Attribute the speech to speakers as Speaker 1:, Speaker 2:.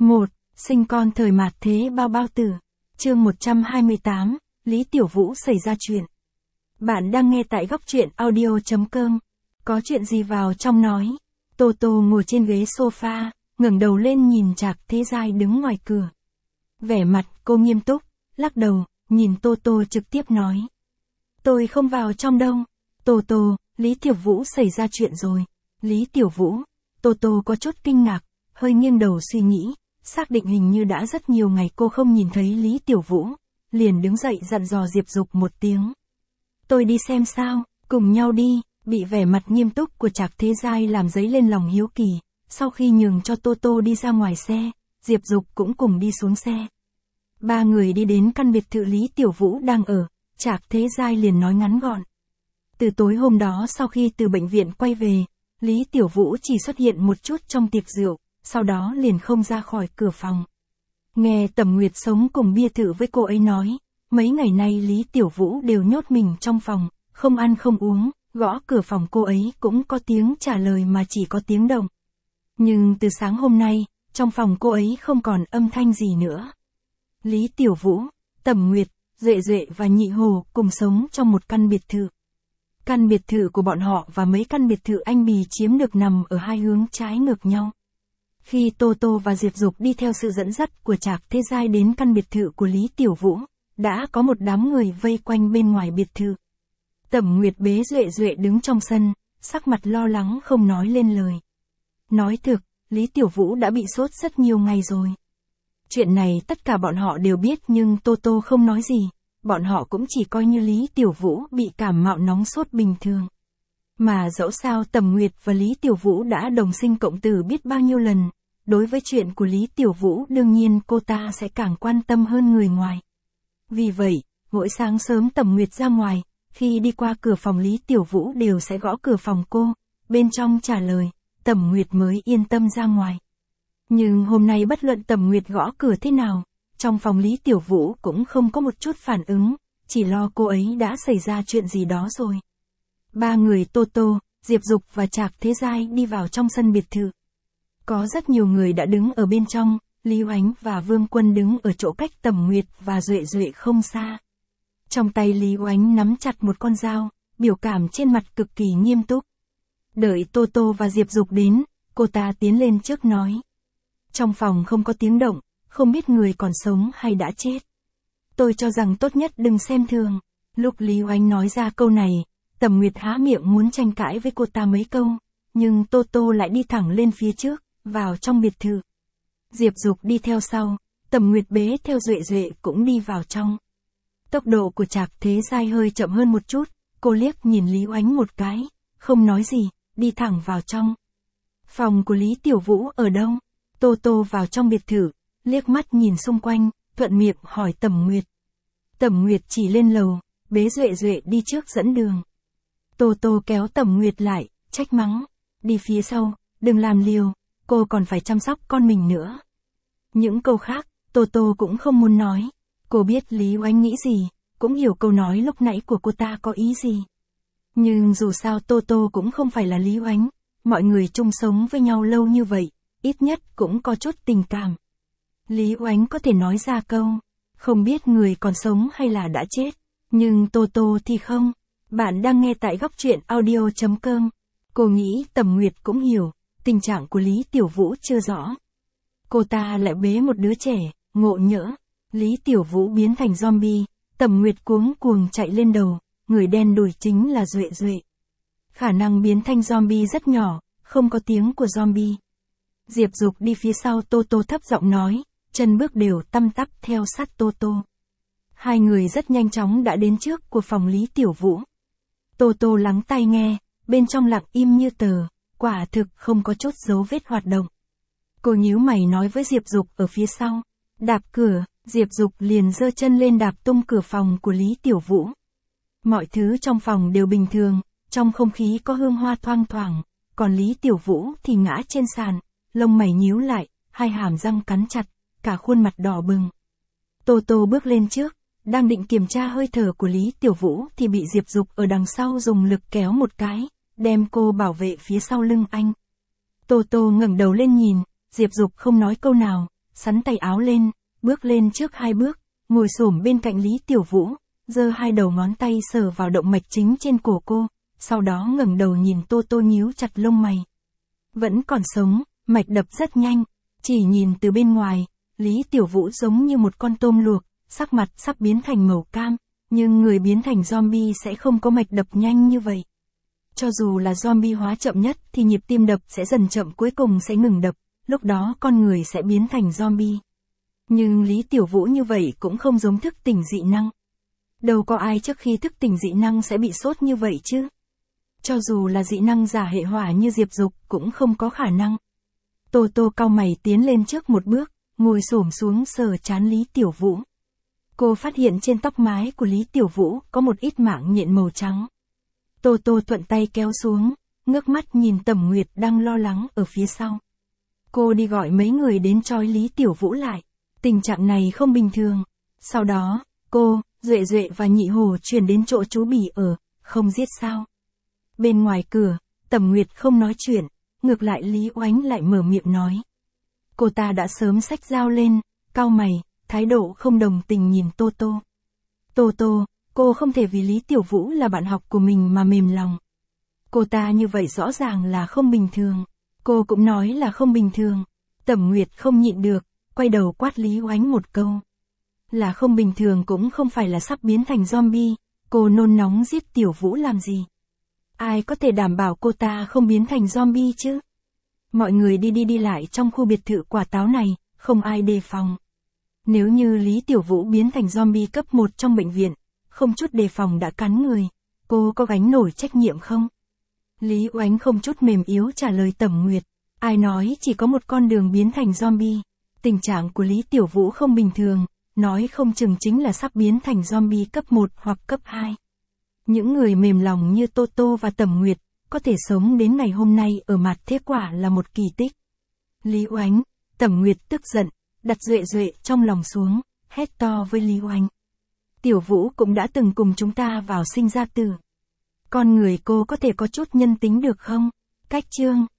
Speaker 1: 1. Sinh con thời mạt thế bao bao tử. Chương 128, Lý Tiểu Vũ xảy ra chuyện. Bạn đang nghe tại góc truyện audio.com. Có chuyện gì vào trong nói. Tô Tô ngồi trên ghế sofa, ngẩng đầu lên nhìn Trạc Thế Giai đứng ngoài cửa. Vẻ mặt cô nghiêm túc, lắc đầu, nhìn Tô Tô trực tiếp nói. Tôi không vào trong đâu. Tô Tô, Lý Tiểu Vũ xảy ra chuyện rồi. Lý Tiểu Vũ. Tô Tô có chút kinh ngạc, hơi nghiêng đầu suy nghĩ, xác định hình như đã rất nhiều ngày cô không nhìn thấy Lý Tiểu Vũ, liền đứng dậy dặn dò Diệp Dục một tiếng. Tôi đi xem sao, cùng nhau đi. Bị vẻ mặt nghiêm túc của Trạc Thế Giai làm dấy lên lòng hiếu kỳ, sau khi nhường cho Tô Tô đi ra ngoài xe, Diệp Dục cũng cùng đi xuống xe. Ba người đi đến căn biệt thự Lý Tiểu Vũ đang ở, Trạc Thế Giai liền nói ngắn gọn. Từ tối hôm đó sau khi từ bệnh viện quay về, Lý Tiểu Vũ chỉ xuất hiện một chút trong tiệc rượu, sau đó liền không ra khỏi cửa phòng. Nghe Tầm Nguyệt sống cùng biệt thự với cô ấy nói, mấy ngày nay Lý Tiểu Vũ đều nhốt mình trong phòng, không ăn không uống, gõ cửa phòng cô ấy cũng có tiếng trả lời mà chỉ có tiếng động. Nhưng từ sáng hôm nay, trong phòng cô ấy không còn âm thanh gì nữa. Lý Tiểu Vũ, Tầm Nguyệt, Duệ Duệ và Nhị Hồ cùng sống trong một căn biệt thự. Căn biệt thự của bọn họ và mấy căn biệt thự anh Bì chiếm được nằm ở hai hướng trái ngược nhau. Khi Tô Tô và Diệp Dục đi theo sự dẫn dắt của Trạc Thế Giai đến căn biệt thự của Lý Tiểu Vũ, đã có một đám người vây quanh bên ngoài biệt thự. Tầm Nguyệt bế Duệ Duệ đứng trong sân, sắc mặt lo lắng không nói lên lời. Nói thực, Lý Tiểu Vũ đã bị sốt rất nhiều ngày rồi. Chuyện này tất cả bọn họ đều biết nhưng Tô Tô không nói gì, bọn họ cũng chỉ coi như Lý Tiểu Vũ bị cảm mạo nóng sốt bình thường. Mà dẫu sao Tầm Nguyệt và Lý Tiểu Vũ đã đồng sinh cộng tử biết bao nhiêu lần, đối với chuyện của Lý Tiểu Vũ đương nhiên cô ta sẽ càng quan tâm hơn người ngoài. Vì vậy, mỗi sáng sớm Tầm Nguyệt ra ngoài, khi đi qua cửa phòng Lý Tiểu Vũ đều sẽ gõ cửa phòng cô, bên trong trả lời, Tầm Nguyệt mới yên tâm ra ngoài. Nhưng hôm nay bất luận Tầm Nguyệt gõ cửa thế nào, trong phòng Lý Tiểu Vũ cũng không có một chút phản ứng, chỉ lo cô ấy đã xảy ra chuyện gì đó rồi. Ba người Tô Tô, Diệp Dục và Trạc Thế Giai đi vào trong sân biệt thự. Có rất nhiều người đã đứng ở bên trong, Lý Oánh và Vương Quân đứng ở chỗ cách Tầm Nguyệt và Duệ Duệ không xa. Trong tay Lý Oánh nắm chặt một con dao, biểu cảm trên mặt cực kỳ nghiêm túc. Đợi Tô Tô và Diệp Dục đến, cô ta tiến lên trước nói. Trong phòng không có tiếng động, không biết người còn sống hay đã chết. Tôi cho rằng tốt nhất đừng xem thường. Lúc Lý Oánh nói ra câu này, Tầm Nguyệt há miệng muốn tranh cãi với cô ta mấy câu, nhưng Tô Tô lại đi thẳng lên phía trước, vào trong biệt thự. Diệp Dục đi theo sau, Tầm Nguyệt bế theo Duệ Duệ cũng đi vào trong. Tốc độ của Trạc Thế Giai hơi chậm hơn một chút, cô liếc nhìn Lý Oánh một cái, không nói gì, đi thẳng vào trong. Phòng của Lý Tiểu Vũ ở đâu? Tô Tô vào trong biệt thự, liếc mắt nhìn xung quanh, thuận miệng hỏi Tầm Nguyệt. Tầm Nguyệt chỉ lên lầu, bế Duệ Duệ đi trước dẫn đường. Tô Tô kéo Tầm Nguyệt lại, trách mắng, đi phía sau, đừng làm liều, cô còn phải chăm sóc con mình nữa. Những câu khác, Tô Tô cũng không muốn nói. Cô biết Lý Oánh nghĩ gì, cũng hiểu câu nói lúc nãy của cô ta có ý gì. Nhưng dù sao Tô Tô cũng không phải là Lý Oánh, mọi người chung sống với nhau lâu như vậy, ít nhất cũng có chút tình cảm. Lý Oánh có thể nói ra câu, không biết người còn sống hay là đã chết, nhưng Tô Tô thì không. Bạn đang nghe tại góc truyện audio.com. Cô nghĩ Tầm Nguyệt cũng hiểu, tình trạng của Lý Tiểu Vũ chưa rõ. Cô ta lại bế một đứa trẻ, ngộ nhỡ. Lý Tiểu Vũ biến thành zombie, Tầm Nguyệt cuống cuồng chạy lên đầu, người đen đuổi chính là Duệ Duệ. Khả năng biến thành zombie rất nhỏ, không có tiếng của zombie. Diệp Dục đi phía sau Tô Tô thấp giọng nói, chân bước đều tăm tắp theo sát Tô Tô. Hai người rất nhanh chóng đã đến trước của phòng Lý Tiểu Vũ. Tô Tô lắng tai nghe, bên trong lặng im như tờ, quả thực không có chút dấu vết hoạt động. Cô nhíu mày nói với Diệp Dục ở phía sau, đạp cửa. Diệp Dục liền giơ chân lên đạp tung cửa phòng của Lý Tiểu Vũ. Mọi thứ trong phòng đều bình thường, trong không khí có hương hoa thoang thoảng, còn Lý Tiểu Vũ thì ngã trên sàn, lông mày nhíu lại, hai hàm răng cắn chặt, cả khuôn mặt đỏ bừng. Tô Tô bước lên trước, đang định kiểm tra hơi thở của Lý Tiểu Vũ thì bị Diệp Dục ở đằng sau dùng lực kéo một cái, đem cô bảo vệ phía sau lưng anh. Tô Tô ngẩng đầu lên nhìn, Diệp Dục không nói câu nào, sắn tay áo lên, bước lên trước 2 bước, ngồi xổm bên cạnh Lý Tiểu Vũ, giơ 2 đầu ngón tay sờ vào động mạch chính trên cổ cô, sau đó ngẩng đầu nhìn Tô Tô nhíu chặt lông mày. Vẫn còn sống, mạch đập rất nhanh, chỉ nhìn từ bên ngoài, Lý Tiểu Vũ giống như một con tôm luộc, sắc mặt sắp biến thành màu cam, nhưng người biến thành zombie sẽ không có mạch đập nhanh như vậy. Cho dù là zombie hóa chậm nhất thì nhịp tim đập sẽ dần chậm cuối cùng sẽ ngừng đập, lúc đó con người sẽ biến thành zombie. Nhưng Lý Tiểu Vũ như vậy cũng không giống thức tỉnh dị năng. Đâu có ai trước khi thức tỉnh dị năng sẽ bị sốt như vậy chứ. Cho dù là dị năng giả hệ hỏa như Diệp Dục cũng không có khả năng. Tô Tô cau mày tiến lên trước một bước, ngồi xổm xuống sờ trán Lý Tiểu Vũ. Cô phát hiện trên tóc mái của Lý Tiểu Vũ có một ít mảng nhện màu trắng. Tô Tô thuận tay kéo xuống, ngước mắt nhìn Tẩm Nguyệt đang lo lắng ở phía sau. Cô đi gọi mấy người đến trói Lý Tiểu Vũ lại. Tình trạng này không bình thường. Sau đó, cô, Duệ Duệ và Nhị Hồ chuyển đến chỗ chú Bỉ ở, không giết sao. Bên ngoài cửa, Tẩm Nguyệt không nói chuyện, ngược lại Lý Oánh lại mở miệng nói. Cô ta đã sớm xách dao lên, cau mày, thái độ không đồng tình nhìn Tô Tô. Tô Tô, cô không thể vì Lý Tiểu Vũ là bạn học của mình mà mềm lòng. Cô ta như vậy rõ ràng là không bình thường. Cô cũng nói là không bình thường. Tẩm Nguyệt không nhịn được, quay đầu quát Lý Oánh một câu. Là không bình thường cũng không phải là sắp biến thành zombie, cô nôn nóng giết Tiểu Vũ làm gì? Ai có thể đảm bảo cô ta không biến thành zombie chứ? Mọi người đi lại trong khu biệt thự quả táo này, không ai đề phòng. Nếu như Lý Tiểu Vũ biến thành zombie cấp 1 trong bệnh viện, không chút đề phòng đã cắn người, cô có gánh nổi trách nhiệm không? Lý Oánh không chút mềm yếu trả lời Tẩm Nguyệt. Ai nói chỉ có một con đường biến thành zombie? Tình trạng của Lý Tiểu Vũ không bình thường, nói không chừng chính là sắp biến thành zombie cấp 1 hoặc cấp 2. Những người mềm lòng như Tô Tô và Tẩm Nguyệt, có thể sống đến ngày hôm nay ở mặt thế quả là một kỳ tích. Lý Oánh, Tẩm Nguyệt tức giận, đặt Duệ Duệ trong lòng xuống, hét to với Lý Oánh. Tiểu Vũ cũng đã từng cùng chúng ta vào sinh ra tử. Con người cô có thể có chút nhân tính được không? Cách chương